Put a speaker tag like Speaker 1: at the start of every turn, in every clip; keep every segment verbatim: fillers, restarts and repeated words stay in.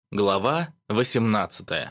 Speaker 1: Глава восемнадцатая.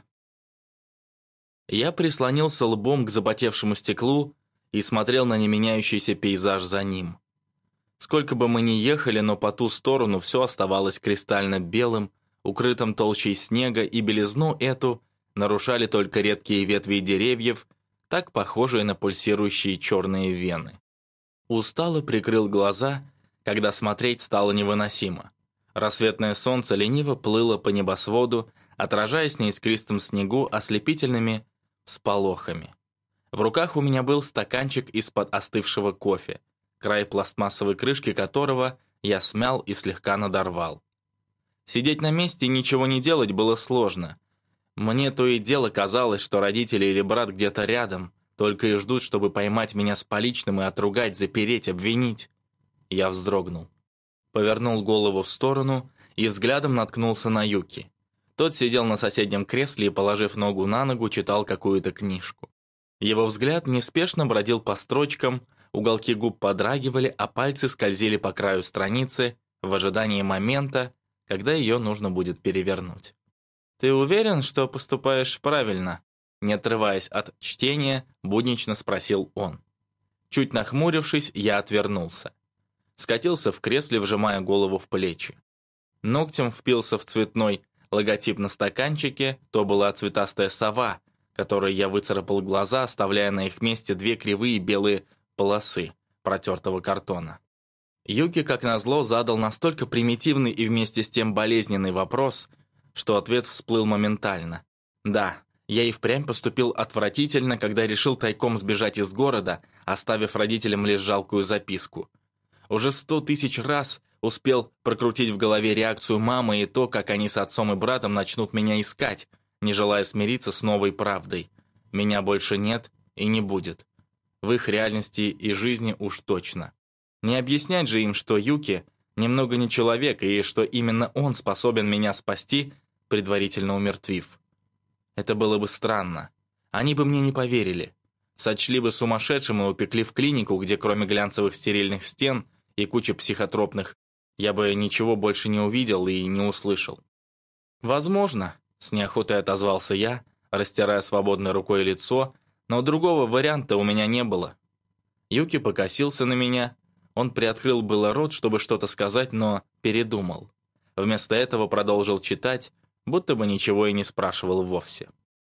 Speaker 1: Я прислонился лбом к запотевшему стеклу и смотрел на неменяющийся пейзаж за ним. Сколько бы мы ни ехали, но по ту сторону все оставалось кристально белым, укрытым толщей снега, и белизну эту нарушали только редкие ветви деревьев, так похожие на пульсирующие черные вены. Устало прикрыл глаза, когда смотреть стало невыносимо. Рассветное солнце лениво плыло по небосводу, отражаясь на искристом снегу ослепительными всполохами. В руках у меня был стаканчик из-под остывшего кофе, край пластмассовой крышки которого я смял и слегка надорвал. Сидеть на месте и ничего не делать было сложно. Мне то и дело казалось, что родители или брат где-то рядом, только и ждут, чтобы поймать меня с поличным и отругать, запереть, обвинить. Я вздрогнул. Повернул голову в сторону и взглядом наткнулся на Юки. Тот сидел на соседнем кресле и, положив ногу на ногу, читал какую-то книжку. Его взгляд неспешно бродил по строчкам, уголки губ подрагивали, а пальцы скользили по краю страницы в ожидании момента, когда ее нужно будет перевернуть. «Ты уверен, что поступаешь правильно?» Не отрываясь от чтения, буднично спросил он. Чуть нахмурившись, я отвернулся. Скатился в кресле, вжимая голову в плечи. Ногтем впился в цветной логотип на стаканчике, то была цветастая сова, которой я выцарапал глаза, оставляя на их месте две кривые белые полосы протертого картона. Юки, как назло, задал настолько примитивный и вместе с тем болезненный вопрос, что ответ всплыл моментально. Да, я и впрямь поступил отвратительно, когда решил тайком сбежать из города, оставив родителям лишь жалкую записку. Уже сто тысяч раз успел прокрутить в голове реакцию мамы и то, как они с отцом и братом начнут меня искать, не желая смириться с новой правдой. Меня больше нет и не будет. В их реальности и жизни уж точно. Не объяснять же им, что Юки немного не человек, и что именно он способен меня спасти, предварительно умертвив. Это было бы странно. Они бы мне не поверили. Сочли бы сумасшедшим и упекли в клинику, где кроме глянцевых стерильных стен и кучи психотропных, я бы ничего больше не увидел и не услышал. «Возможно», — с неохотой отозвался я, растирая свободной рукой лицо, но другого варианта у меня не было. Юки покосился на меня, он приоткрыл было рот, чтобы что-то сказать, но передумал. Вместо этого продолжил читать, будто бы ничего и не спрашивал вовсе.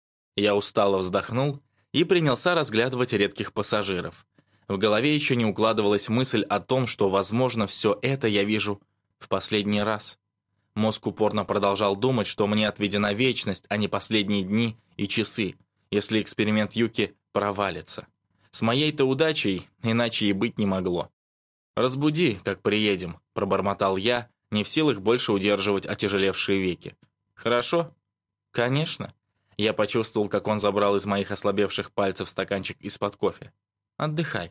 Speaker 1: Я устало вздохнул и принялся разглядывать редких пассажиров. В голове еще не укладывалась мысль о том, что, возможно, все это я вижу в последний раз. Мозг упорно продолжал думать, что мне отведена вечность, а не последние дни и часы, если эксперимент Юки провалится. С моей-то удачей иначе и быть не могло. «Разбуди, как приедем», — пробормотал я, не в силах больше удерживать отяжелевшие веки. «Хорошо?» «Конечно». Я почувствовал, как он забрал из моих ослабевших пальцев стаканчик из-под кофе. «Отдыхай».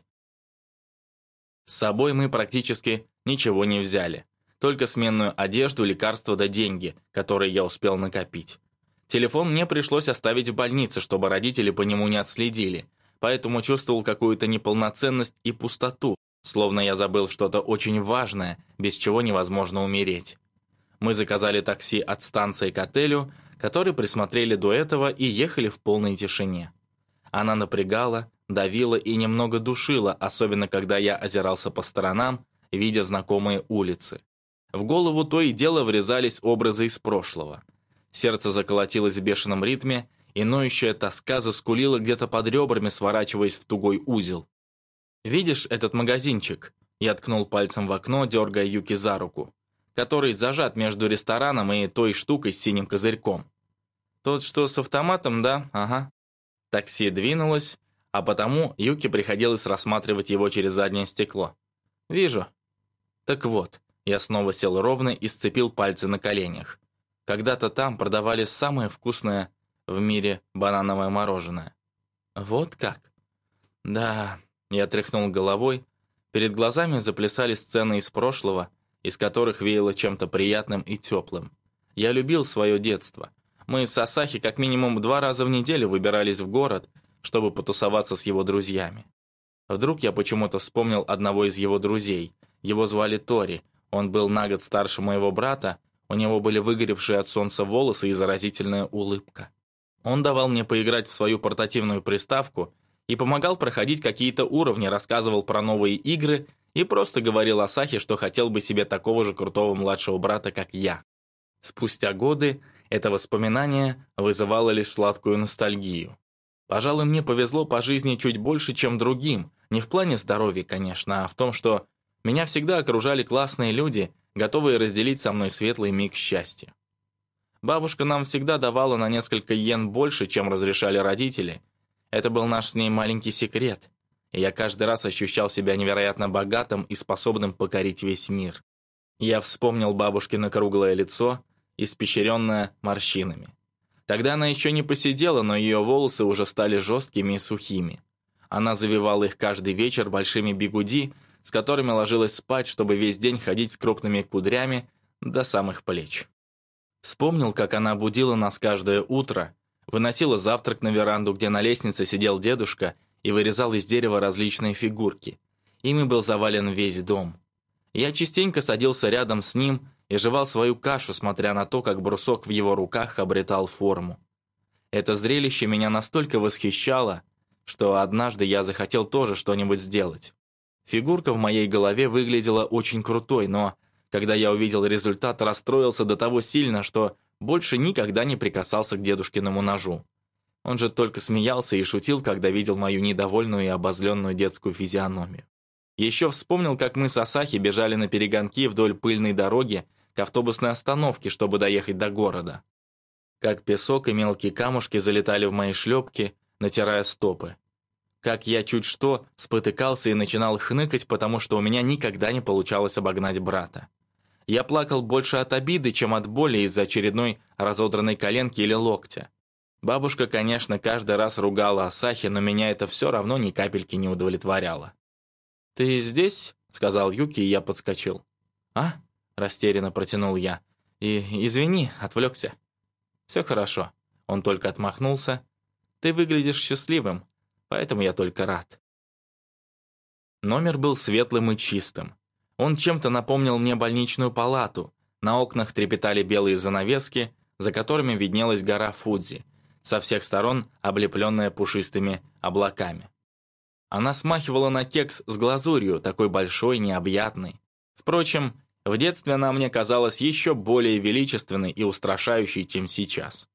Speaker 1: С собой мы практически ничего не взяли. Только сменную одежду, лекарства да деньги, которые я успел накопить. Телефон мне пришлось оставить в больнице, чтобы родители по нему не отследили, поэтому чувствовал какую-то неполноценность и пустоту, словно я забыл что-то очень важное, без чего невозможно умереть. Мы заказали такси от станции к отелю, который присмотрели до этого, и ехали в полной тишине. Она напрягала, давила и немного душила, особенно когда я озирался по сторонам, видя знакомые улицы. В голову то и дело врезались образы из прошлого. Сердце заколотилось в бешеном ритме, и ноющая тоска заскулила где-то под ребрами, сворачиваясь в тугой узел. «Видишь этот магазинчик?» Я ткнул пальцем в окно, дергая Юки за руку, который зажат между рестораном и той штукой с синим козырьком. «Тот, что с автоматом, да? Ага». Такси двинулось, а потому Юки приходилось рассматривать его через заднее стекло. «Вижу». «Так вот», я снова сел ровно и сцепил пальцы на коленях. Когда-то там продавали самое вкусное в мире банановое мороженое. «Вот как?» «Да», я тряхнул головой, перед глазами заплясали сцены из прошлого, из которых веяло чем-то приятным и теплым. Я любил свое детство. Мы с Асахи как минимум два раза в неделю выбирались в город, чтобы потусоваться с его друзьями. Вдруг я почему-то вспомнил одного из его друзей. Его звали Тори, он был на год старше моего брата, У него были выгоревшие от солнца волосы и заразительная улыбка. Он давал мне поиграть в свою портативную приставку и помогал проходить какие-то уровни, рассказывал про новые игры и просто говорил Асахи, что хотел бы себе такого же крутого младшего брата, как я. Спустя годы это воспоминание вызывало лишь сладкую ностальгию. Пожалуй, мне повезло по жизни чуть больше, чем другим, не в плане здоровья, конечно, а в том, что меня всегда окружали классные люди, готовые разделить со мной светлый миг счастья. Бабушка нам всегда давала на несколько йен больше, чем разрешали родители. Это был наш с ней маленький секрет, и я каждый раз ощущал себя невероятно богатым и способным покорить весь мир. Я вспомнил бабушкино круглое лицо, испещренное морщинами. Тогда она еще не посидела, но ее волосы уже стали жесткими и сухими. Она завивала их каждый вечер большими бигуди, с которыми ложилась спать, чтобы весь день ходить с крупными кудрями до самых плеч. Вспомнил, как она будила нас каждое утро, выносила завтрак на веранду, где на лестнице сидел дедушка и вырезал из дерева различные фигурки. Ими был завален весь дом. Я частенько садился рядом с ним и жевал свою кашу, смотря на то, как брусок в его руках обретал форму. Это зрелище меня настолько восхищало, что однажды я захотел тоже что-нибудь сделать. Фигурка в моей голове выглядела очень крутой, но когда я увидел результат, расстроился до того сильно, что больше никогда не прикасался к дедушкиному ножу. Он же только смеялся и шутил, когда видел мою недовольную и обозленную детскую физиономию. Еще вспомнил, как мы с Асахи бежали на перегонки вдоль пыльной дороги к автобусной остановке, чтобы доехать до города. Как песок и мелкие камушки залетали в мои шлепки, натирая стопы. Как я чуть что спотыкался и начинал хныкать, потому что у меня никогда не получалось обогнать брата. Я плакал больше от обиды, чем от боли из-за очередной разодранной коленки или локтя. Бабушка, конечно, каждый раз ругала Асахи, но меня это все равно ни капельки не удовлетворяло. «Ты здесь?» — сказал Юки, и я подскочил. «А?» — растерянно протянул я. «И извини, отвлекся». «Все хорошо». Он только отмахнулся. «Ты выглядишь счастливым, поэтому я только рад». Номер был светлым и чистым. Он чем-то напомнил мне больничную палату. На окнах трепетали белые занавески, за которыми виднелась гора Фудзи, со всех сторон облепленная пушистыми облаками. Она смахивала на кекс с глазурью, такой большой, необъятный. Впрочем, в детстве она мне казалась еще более величественной и устрашающей, чем сейчас.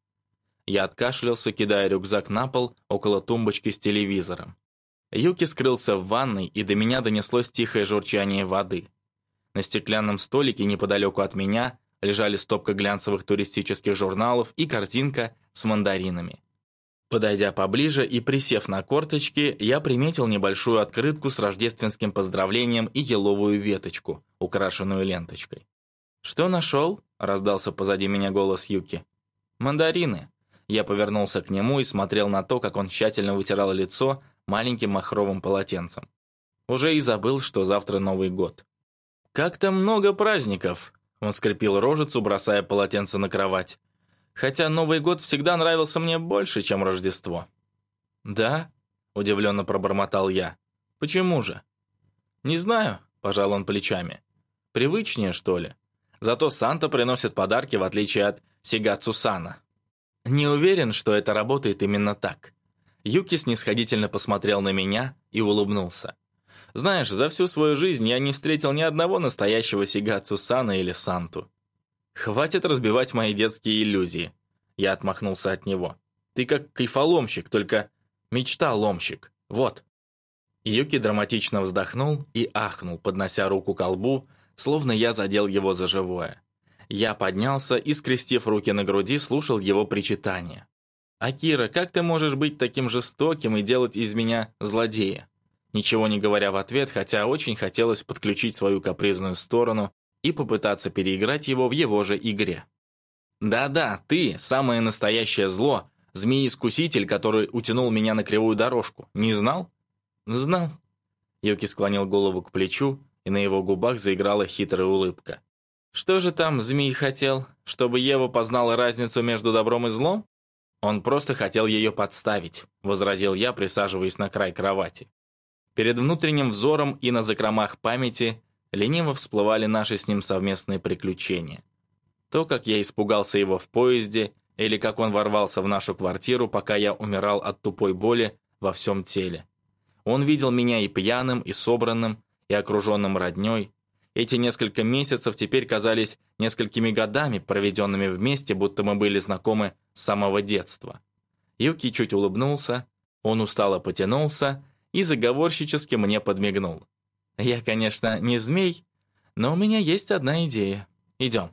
Speaker 1: Я откашлялся, кидая рюкзак на пол около тумбочки с телевизором. Юки скрылся в ванной, и до меня донеслось тихое журчание воды. На стеклянном столике неподалеку от меня лежали стопка глянцевых туристических журналов и картинка с мандаринами. Подойдя поближе и присев на корточки, я приметил небольшую открытку с рождественским поздравлением и еловую веточку, украшенную ленточкой. «Что нашел?» — раздался позади меня голос Юки. «Мандарины». Я повернулся к нему и смотрел на то, как он тщательно вытирал лицо маленьким махровым полотенцем. Уже и забыл, что завтра Новый год. «Как-то много праздников», — он скрепил рожицу, бросая полотенце на кровать. «Хотя Новый год всегда нравился мне больше, чем Рождество». «Да?» — удивленно пробормотал я. «Почему же?» «Не знаю», — пожал он плечами. «Привычнее, что ли? Зато Санта приносит подарки, в отличие от Сигацу-сана». «Не уверен, что это работает именно так». Юки снисходительно посмотрел на меня и улыбнулся. «Знаешь, за всю свою жизнь я не встретил ни одного настоящего Сигацу-сана или Санту». «Хватит разбивать мои детские иллюзии». Я отмахнулся от него. «Ты как кайфоломщик, только мечта-ломщик. Вот». Юки драматично вздохнул и ахнул, поднося руку к колбу, словно я задел его за живое. Я поднялся и, скрестив руки на груди, слушал его причитания. «Акира, как ты можешь быть таким жестоким и делать из меня злодея?» Ничего не говоря в ответ, хотя очень хотелось подключить свою капризную сторону и попытаться переиграть его в его же игре. «Да-да, ты, самое настоящее зло, змей-искуситель, который утянул меня на кривую дорожку. Не знал?» «Знал». Юки склонил голову к плечу, и на его губах заиграла хитрая улыбка. «Что же там змей хотел? Чтобы Ева познала разницу между добром и злом?» «Он просто хотел ее подставить», — возразил я, присаживаясь на край кровати. Перед внутренним взором и на закромах памяти лениво всплывали наши с ним совместные приключения. То, как я испугался его в поезде, или как он ворвался в нашу квартиру, пока я умирал от тупой боли во всем теле. Он видел меня и пьяным, и собранным, и окруженным родней. Эти несколько месяцев теперь казались несколькими годами, проведенными вместе, будто мы были знакомы с самого детства. Юки чуть улыбнулся, он устало потянулся и заговорщически мне подмигнул. «Я, конечно, не змей, но у меня есть одна идея. Идем».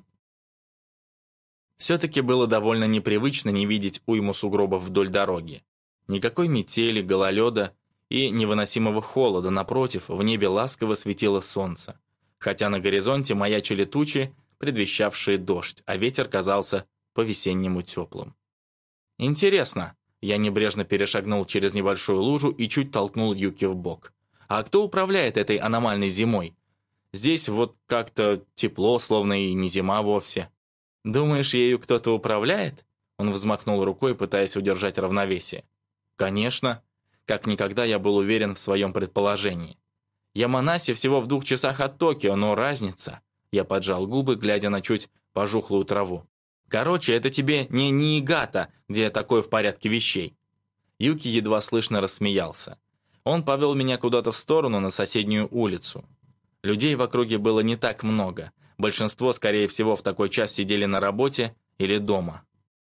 Speaker 1: Все-таки было довольно непривычно не видеть уйму сугробов вдоль дороги. Никакой метели, гололеда и невыносимого холода, напротив, в небе ласково светило солнце. Хотя на горизонте маячили тучи, предвещавшие дождь, а ветер казался по-весеннему теплым. «Интересно», — я небрежно перешагнул через небольшую лужу и чуть толкнул Юки в бок. «А кто управляет этой аномальной зимой? Здесь вот как-то тепло, словно и не зима вовсе». «Думаешь, ею кто-то управляет?» Он взмахнул рукой, пытаясь удержать равновесие. «Конечно». Как никогда я был уверен в своем предположении. Яманаси всего в двух часах от Токио, но разница. Я поджал губы, глядя на чуть пожухлую траву. Короче, это тебе не Ниигата, где такое в порядке вещей. Юки едва слышно рассмеялся. Он повел меня куда-то в сторону на соседнюю улицу. Людей в округе было не так много. Большинство, скорее всего, в такой час сидели на работе или дома.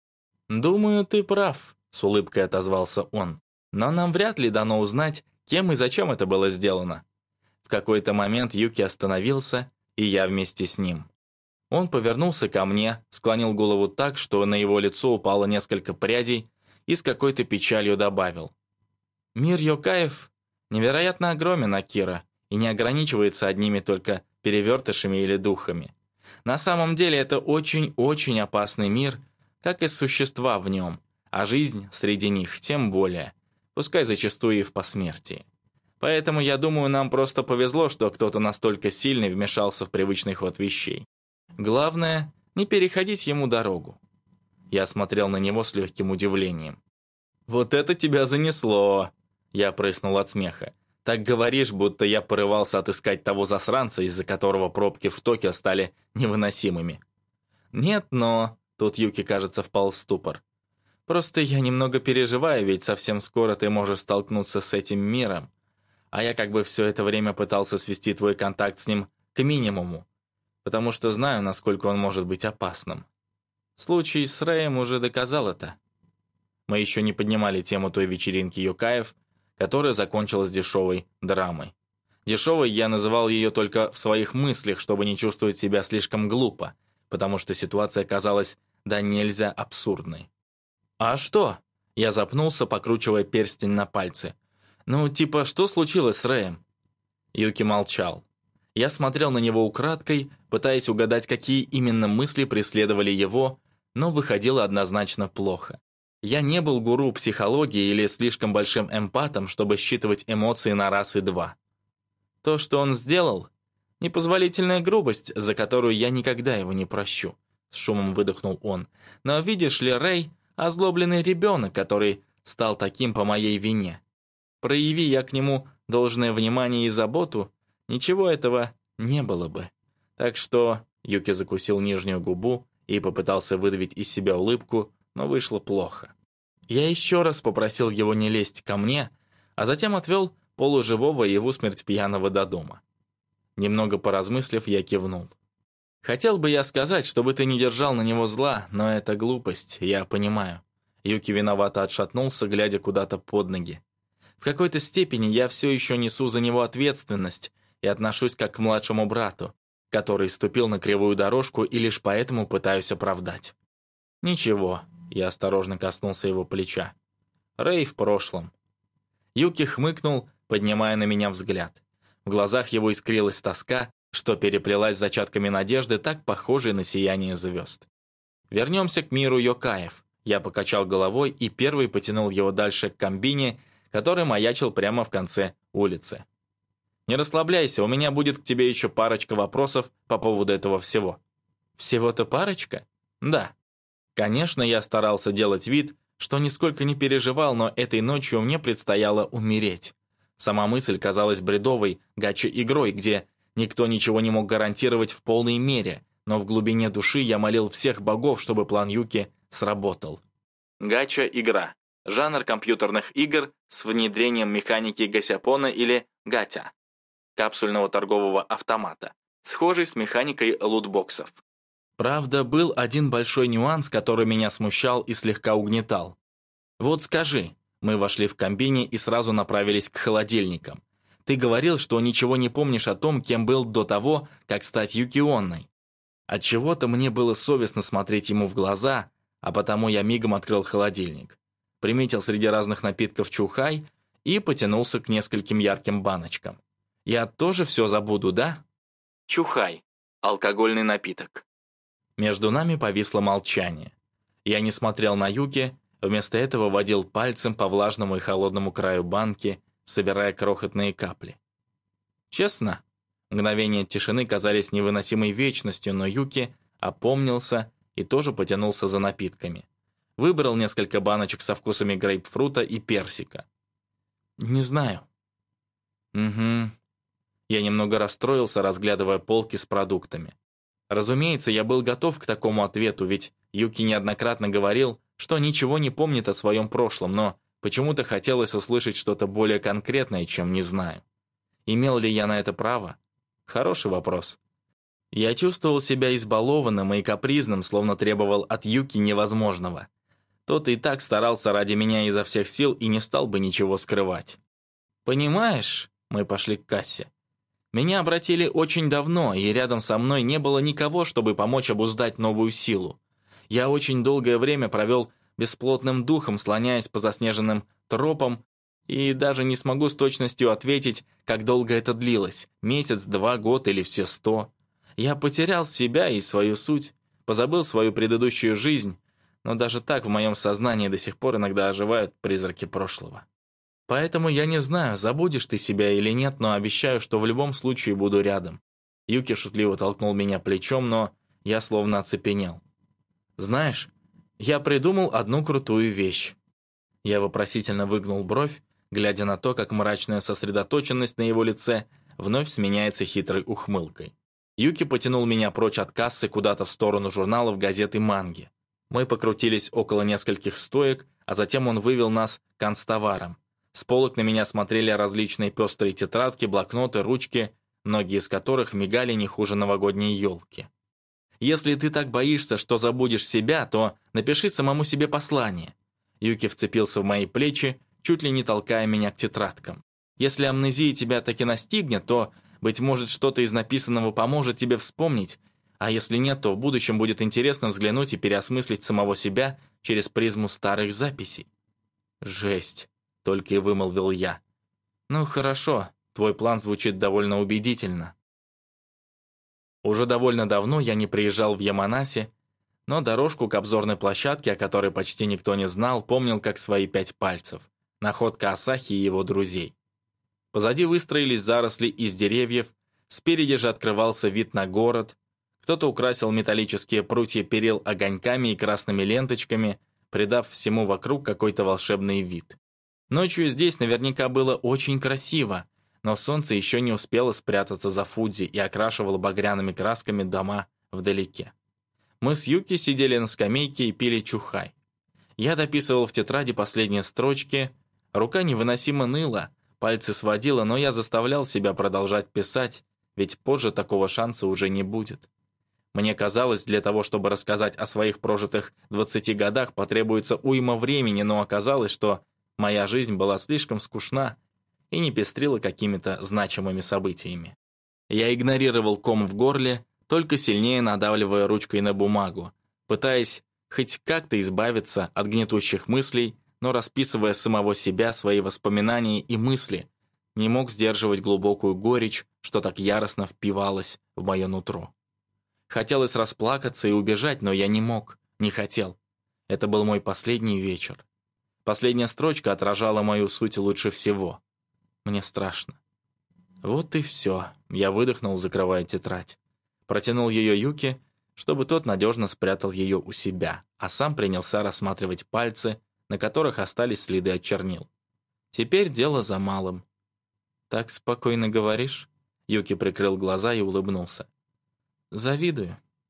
Speaker 1: «Думаю, ты прав», — с улыбкой отозвался он. «Но нам вряд ли дано узнать, кем и зачем это было сделано». В какой-то момент Юки остановился, и я вместе с ним. Он повернулся ко мне, склонил голову так, что на его лицо упало несколько прядей, и с какой-то печалью добавил. «Мир Йокаев невероятно огромен, Акира, и не ограничивается одними только перевертышами или духами. На самом деле это очень-очень опасный мир, как и существа в нем, а жизнь среди них тем более, пускай зачастую и в посмертии. Поэтому, я думаю, нам просто повезло, что кто-то настолько сильный вмешался в привычный ход вещей. Главное, не переходить ему дорогу». Я смотрел на него с легким удивлением. «Вот это тебя занесло!» Я прыснул от смеха. «Так говоришь, будто я порывался отыскать того засранца, из-за которого пробки в Токио стали невыносимыми». «Нет, но...» Тут Юки, кажется, впал в ступор. «Просто я немного переживаю, ведь совсем скоро ты можешь столкнуться с этим миром. А я как бы все это время пытался свести твой контакт с ним к минимуму, потому что знаю, насколько он может быть опасным. Случай с Рэем уже доказал это». Мы еще не поднимали тему той вечеринки Йокаев, которая закончилась дешевой драмой. Дешевой я называл ее только в своих мыслях, чтобы не чувствовать себя слишком глупо, потому что ситуация казалась да нельзя абсурдной. «А что?» Я запнулся, покручивая перстень на пальце. «Ну, типа, что случилось с Рэем?» Юки молчал. Я смотрел на него украдкой, пытаясь угадать, какие именно мысли преследовали его, но выходило однозначно плохо. Я не был гуру психологии или слишком большим эмпатом, чтобы считывать эмоции на раз и два. То, что он сделал, непозволительная грубость, за которую я никогда его не прощу, с шумом выдохнул он. Но видишь ли, Рэй — озлобленный ребенок, который стал таким по моей вине. Прояви я к нему должное внимание и заботу, ничего этого не было бы. Так что Юки закусил нижнюю губу и попытался выдавить из себя улыбку, но вышло плохо. Я еще раз попросил его не лезть ко мне, а затем отвел полуживого и в усмерть пьяного до дома. Немного поразмыслив, я кивнул. «Хотел бы я сказать, чтобы ты не держал на него зла, но это глупость, я понимаю». Юки виновато отшатнулся, глядя куда-то под ноги. «В какой-то степени я все еще несу за него ответственность и отношусь как к младшему брату, который ступил на кривую дорожку и лишь поэтому пытаюсь оправдать». «Ничего», — я осторожно коснулся его плеча. «Рэй в прошлом». Юки хмыкнул, поднимая на меня взгляд. В глазах его искрилась тоска, что переплелась с зачатками надежды, так похожей на сияние звезд. «Вернемся к миру Йокаев». Я покачал головой и первый потянул его дальше к комбине, который маячил прямо в конце улицы. «Не расслабляйся, у меня будет к тебе еще парочка вопросов по поводу этого всего». «Всего-то парочка?» «Да». Конечно, я старался делать вид, что нисколько не переживал, но этой ночью мне предстояло умереть. Сама мысль казалась бредовой, гача-игрой, где никто ничего не мог гарантировать в полной мере, но в глубине души я молил всех богов, чтобы план Юки сработал. Гача-игра. Жанр компьютерных игр с внедрением механики гасяпона или гатя, капсульного торгового автомата, схожий с механикой лутбоксов. Правда, был один большой нюанс, который меня смущал и слегка угнетал. Вот скажи, мы вошли в комбине и сразу направились к холодильникам. Ты говорил, что ничего не помнишь о том, кем был до того, как стать Юки-онной. Отчего-то мне было совестно смотреть ему в глаза, а потому я мигом открыл холодильник. Приметил среди разных напитков чухай и потянулся к нескольким ярким баночкам. Я тоже все забуду, да? Чухай. Алкогольный напиток. Между нами повисло молчание. Я не смотрел на Юки, вместо этого водил пальцем по влажному и холодному краю банки, собирая крохотные капли. Честно, мгновения тишины казались невыносимой вечностью, но Юки опомнился и тоже потянулся за напитками. Выбрал несколько баночек со вкусами грейпфрута и персика. «Не знаю». «Угу». Я немного расстроился, разглядывая полки с продуктами. Разумеется, я был готов к такому ответу, ведь Юки неоднократно говорил, что ничего не помнит о своем прошлом, но почему-то хотелось услышать что-то более конкретное, чем «не знаю». Имел ли я на это право? Хороший вопрос. Я чувствовал себя избалованным и капризным, словно требовал от Юки невозможного. Тот и так старался ради меня изо всех сил и не стал бы ничего скрывать. «Понимаешь?» — мы пошли к кассе. «Меня обратили очень давно, и рядом со мной не было никого, чтобы помочь обуздать новую силу. Я очень долгое время провел бесплотным духом, слоняясь по заснеженным тропам, и даже не смогу с точностью ответить, как долго это длилось, месяц, два, год или все сто. Я потерял себя и свою суть, позабыл свою предыдущую жизнь, но даже так в моем сознании до сих пор иногда оживают призраки прошлого. Поэтому я не знаю, забудешь ты себя или нет, но обещаю, что в любом случае буду рядом». Юки шутливо толкнул меня плечом, но я словно оцепенел. «Знаешь, я придумал одну крутую вещь». Я вопросительно выгнул бровь, глядя на то, как мрачная сосредоточенность на его лице вновь сменяется хитрой ухмылкой. Юки потянул меня прочь от кассы куда-то в сторону журналов, газет и манги. Мы покрутились около нескольких стоек, а затем он вывел нас к канцтоварам. С полок на меня смотрели различные пестрые тетрадки, блокноты, ручки, многие из которых мигали не хуже новогодней елки. «Если ты так боишься, что забудешь себя, то напиши самому себе послание». Юки вцепился в мои плечи, чуть ли не толкая меня к тетрадкам. «Если амнезия тебя таки настигнет, то, быть может, что-то из написанного поможет тебе вспомнить, а если нет, то в будущем будет интересно взглянуть и переосмыслить самого себя через призму старых записей». «Жесть», — только и вымолвил я. «Ну хорошо, твой план звучит довольно убедительно». Уже довольно давно я не приезжал в Яманаси, но дорожку к обзорной площадке, о которой почти никто не знал, помнил как свои пять пальцев. Находка Асахи и его друзей. Позади выстроились заросли из деревьев, спереди же открывался вид на город. Кто-то украсил металлические прутья перил огоньками и красными ленточками, придав всему вокруг какой-то волшебный вид. Ночью здесь наверняка было очень красиво, но солнце еще не успело спрятаться за Фудзи и окрашивало багряными красками дома вдалеке. Мы с Юки сидели на скамейке и пили чухай. Я дописывал в тетради последние строчки, рука невыносимо ныла, пальцы сводила, но я заставлял себя продолжать писать, ведь позже такого шанса уже не будет. Мне казалось, для того, чтобы рассказать о своих прожитых двадцати годах, потребуется уйма времени, но оказалось, что моя жизнь была слишком скучна и не пестрила какими-то значимыми событиями. Я игнорировал ком в горле, только сильнее надавливая ручкой на бумагу, пытаясь хоть как-то избавиться от гнетущих мыслей, но расписывая самого себя, свои воспоминания и мысли, не мог сдерживать глубокую горечь, что так яростно впивалась в мое нутро. Хотелось расплакаться и убежать, но я не мог, не хотел. Это был мой последний вечер. Последняя строчка отражала мою суть лучше всего. Мне страшно. Вот и все. Я выдохнул, закрывая тетрадь. Протянул ее Юки, чтобы тот надежно спрятал ее у себя, а сам принялся рассматривать пальцы, на которых остались следы от чернил. Теперь дело за малым. «Так спокойно говоришь?» Юки прикрыл глаза и улыбнулся. «Завидую.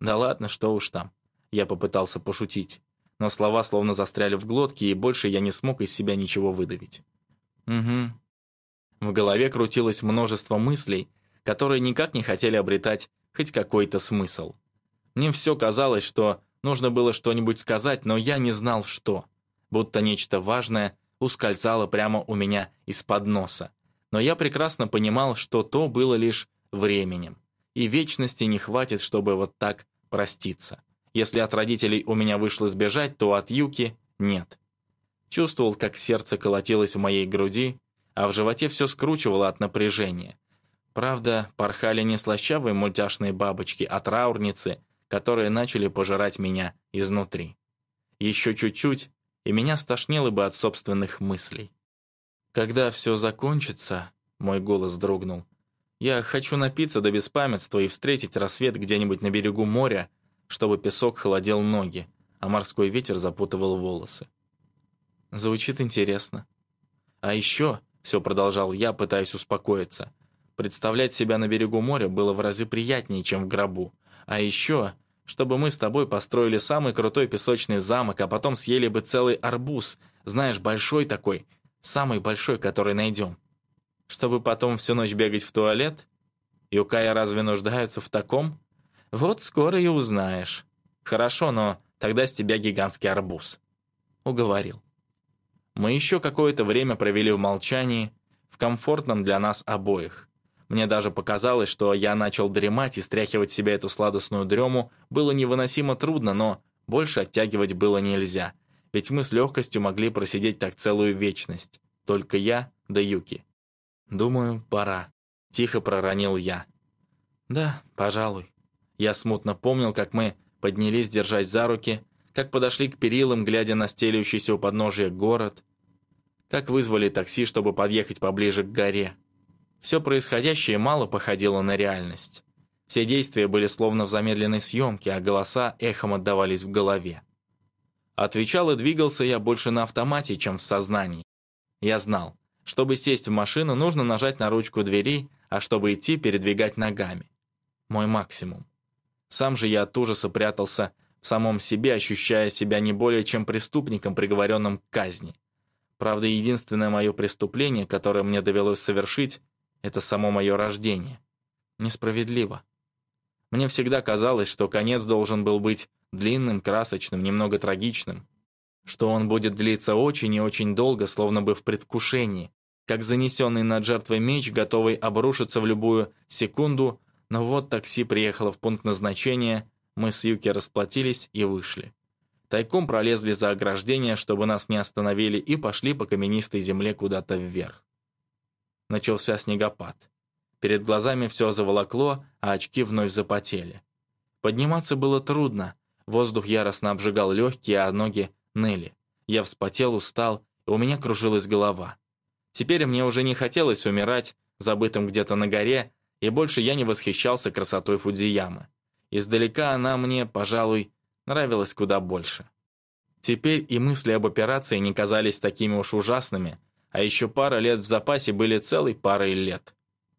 Speaker 1: Да ладно, что уж там. Я попытался пошутить, но слова словно застряли в глотке, и больше я не смог из себя ничего выдавить. Угу. В голове крутилось множество мыслей, которые никак не хотели обретать хоть какой-то смысл. Мне все казалось, что нужно было что-нибудь сказать, но я не знал, что. Будто нечто важное ускользало прямо у меня из-под носа. Но я прекрасно понимал, что то было лишь временем, и вечности не хватит, чтобы вот так проститься. Если от родителей у меня вышло сбежать, то от Юки нет. Чувствовал, как сердце колотилось в моей груди, а в животе все скручивало от напряжения. Правда, порхали не слащавые мультяшные бабочки, а траурницы, которые начали пожирать меня изнутри. Еще чуть-чуть, и меня стошнило бы от собственных мыслей. «Когда все закончится», — мой голос дрогнул, «я хочу напиться до беспамятства и встретить рассвет где-нибудь на берегу моря, чтобы песок холодил ноги, а морской ветер запутывал волосы». Звучит интересно. А еще, все продолжал я, пытаясь успокоиться, представлять себя на берегу моря было в разы приятнее, чем в гробу. А еще, чтобы мы с тобой построили самый крутой песочный замок, а потом съели бы целый арбуз, знаешь, большой такой, самый большой, который найдем. Чтобы потом всю ночь бегать в туалет? Юкая разве нуждаются в таком? Вот скоро и узнаешь. Хорошо, но тогда с тебя гигантский арбуз. Уговорил. Мы еще какое-то время провели в молчании, в комфортном для нас обоих. Мне даже показалось, что я начал дремать, и стряхивать с себя эту сладостную дрему было невыносимо трудно, но больше оттягивать было нельзя, ведь мы с легкостью могли просидеть так целую вечность. Только я да Юки. «Думаю, пора», — тихо проронил я. «Да, пожалуй». Я смутно помнил, как мы поднялись, держась за руки, как подошли к перилам, глядя на стелющийся у подножия город, как вызвали такси, чтобы подъехать поближе к горе. Все происходящее мало походило на реальность. Все действия были словно в замедленной съемке, а голоса эхом отдавались в голове. Отвечал и двигался я больше на автомате, чем в сознании. Я знал, чтобы сесть в машину, нужно нажать на ручку двери, а чтобы идти, передвигать ногами. Мой максимум. Сам же я от ужаса прятался в самом себе, ощущая себя не более чем преступником, приговоренным к казни. Правда, единственное мое преступление, которое мне довелось совершить, это само мое рождение. Несправедливо. Мне всегда казалось, что конец должен был быть длинным, красочным, немного трагичным, что он будет длиться очень и очень долго, словно бы в предвкушении, как занесенный над жертвой меч, готовый обрушиться в любую секунду, но вот такси приехало в пункт назначения, мы с Юки расплатились и вышли. Тайком пролезли за ограждение, чтобы нас не остановили, и пошли по каменистой земле куда-то вверх. Начался снегопад. Перед глазами все заволокло, а очки вновь запотели. Подниматься было трудно, воздух яростно обжигал легкие, а ноги ныли. Я вспотел, устал, и у меня кружилась голова. Теперь мне уже не хотелось умирать, забытым где-то на горе, и больше я не восхищался красотой Фудзиямы. Издалека она мне, пожалуй, нравилась куда больше. Теперь и мысли об операции не казались такими уж ужасными, а еще пара лет в запасе были целой парой лет.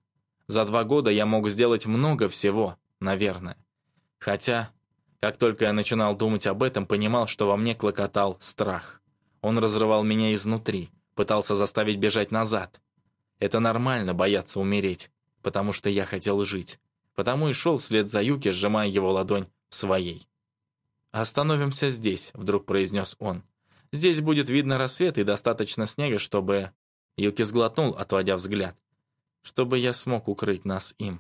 Speaker 1: За два года я мог сделать много всего, наверное. Хотя, как только я начинал думать об этом, понимал, что во мне клокотал страх. Он разрывал меня изнутри, пытался заставить бежать назад. Это нормально бояться умереть, потому что я хотел жить. Потому и шел вслед за Юки, сжимая его ладонь в своей. «Остановимся здесь», — вдруг произнес он. «Здесь будет видно рассвет и достаточно снега, чтобы...» Юки сглотнул, отводя взгляд. «Чтобы я смог укрыть нас им».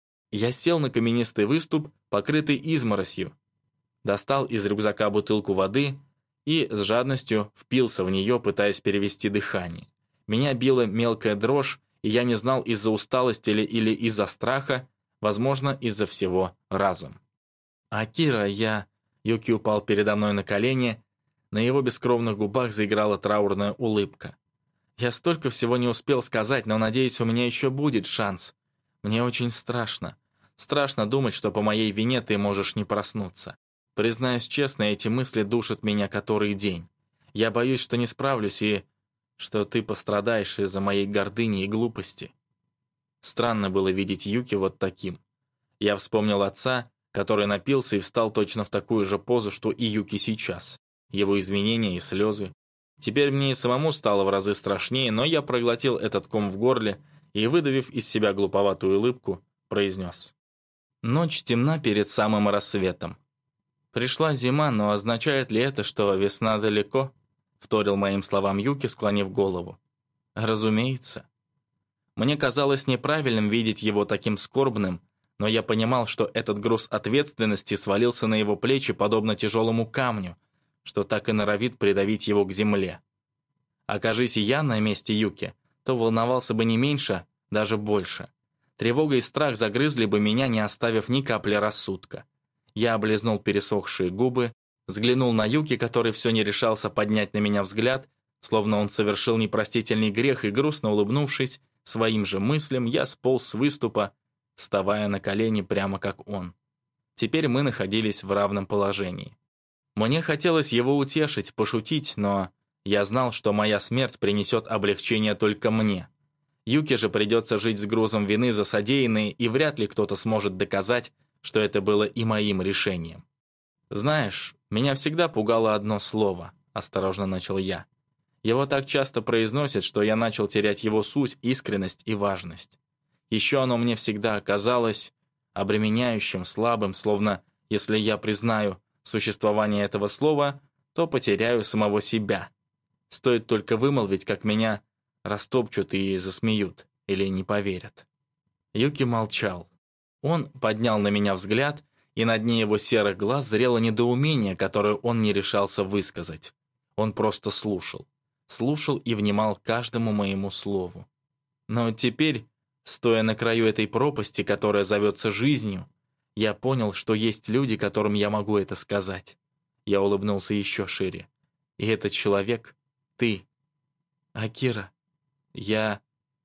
Speaker 1: Я сел на каменистый выступ, покрытый изморосью, достал из рюкзака бутылку воды и с жадностью впился в нее, пытаясь перевести дыхание. Меня била мелкая дрожь, и я не знал, из-за усталости или, или из-за страха, возможно, из-за всего разом. «Акира, я...» Юки упал передо мной на колени, на его бескровных губах заиграла траурная улыбка. «Я столько всего не успел сказать, но, надеюсь, у меня еще будет шанс. Мне очень страшно. Страшно думать, что по моей вине ты можешь не проснуться. Признаюсь честно, эти мысли душат меня который день. Я боюсь, что не справлюсь и что ты пострадаешь из-за моей гордыни и глупости». Странно было видеть Юки вот таким. Я вспомнил отца который напился и встал точно в такую же позу, что и Юки сейчас. Его извинения и слезы. Теперь мне и самому стало в разы страшнее, но я проглотил этот ком в горле и, выдавив из себя глуповатую улыбку, произнес. Ночь темна перед самым рассветом. Пришла зима, но означает ли это, что весна далеко? Вторил моим словам Юки, склонив голову. Разумеется. Мне казалось неправильным видеть его таким скорбным, но я понимал, что этот груз ответственности свалился на его плечи подобно тяжелому камню, что так и норовит придавить его к земле. Окажись я на месте Юки, то волновался бы не меньше, даже больше. Тревога и страх загрызли бы меня, не оставив ни капли рассудка. Я облизнул пересохшие губы, взглянул на Юки, который все не решался поднять на меня взгляд, словно он совершил непростительный грех, и, грустно улыбнувшись своим же мыслям, я сполз с выступа, вставая на колени прямо как он. Теперь мы находились в равном положении. Мне хотелось его утешить, пошутить, но я знал, что моя смерть принесет облегчение только мне. Юки же придется жить с грузом вины за содеянное, и вряд ли кто-то сможет доказать, что это было и моим решением. «Знаешь, меня всегда пугало одно слово», — осторожно начал я. «Его так часто произносят, что я начал терять его суть, искренность и важность. Еще оно мне всегда казалось обременяющим, слабым, словно, если я признаю существование этого слова, то потеряю самого себя. Стоит только вымолвить, как меня растопчут и засмеют, или не поверят». Юки молчал. Он поднял на меня взгляд, и на дне его серых глаз зрело недоумение, которое он не решался высказать. Он просто слушал. Слушал и внимал каждому моему слову. Но теперь, стоя на краю этой пропасти, которая зовется жизнью, я понял, что есть люди, которым я могу это сказать. Я улыбнулся еще шире. И этот человек — ты. Акира, я...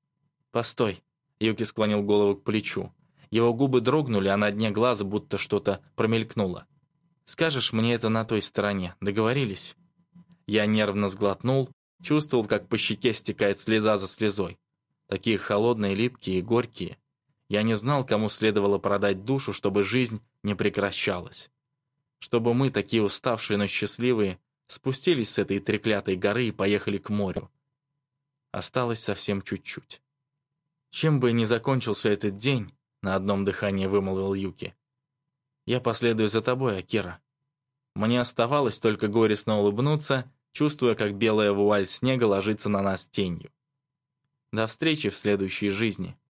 Speaker 1: Постой. Юки склонил голову к плечу. Его губы дрогнули, а на дне глаза будто что-то промелькнуло. «Скажешь мне это на той стороне, договорились?» Я нервно сглотнул, чувствовал, как по щеке стекает слеза за слезой. Такие холодные, липкие и горькие. Я не знал, кому следовало продать душу, чтобы жизнь не прекращалась. Чтобы мы, такие уставшие, но счастливые, спустились с этой треклятой горы и поехали к морю. Осталось совсем чуть-чуть. Чем бы ни закончился этот день, на одном дыхании вымолвил Юки, я последую за тобой, Акира. Мне оставалось только горестно улыбнуться, чувствуя, как белая вуаль снега ложится на нас тенью. До встречи в следующей жизни.